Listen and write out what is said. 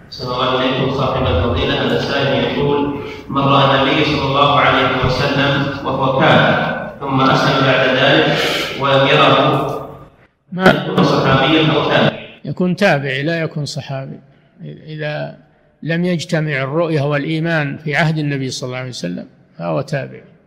صلى الله عليه صاحب الفضيلة. هذا السائل يقول: مر النبي صلى الله عليه وسلم وهو كافر ثم أسلم بعد ذلك ولم يره، ما يكون صحابيا أو تابعا؟ يكون تابعي لا يكون صحابي. إذا لم يجتمع الرؤية والإيمان في عهد النبي صلى الله عليه وسلم فهو تابعي.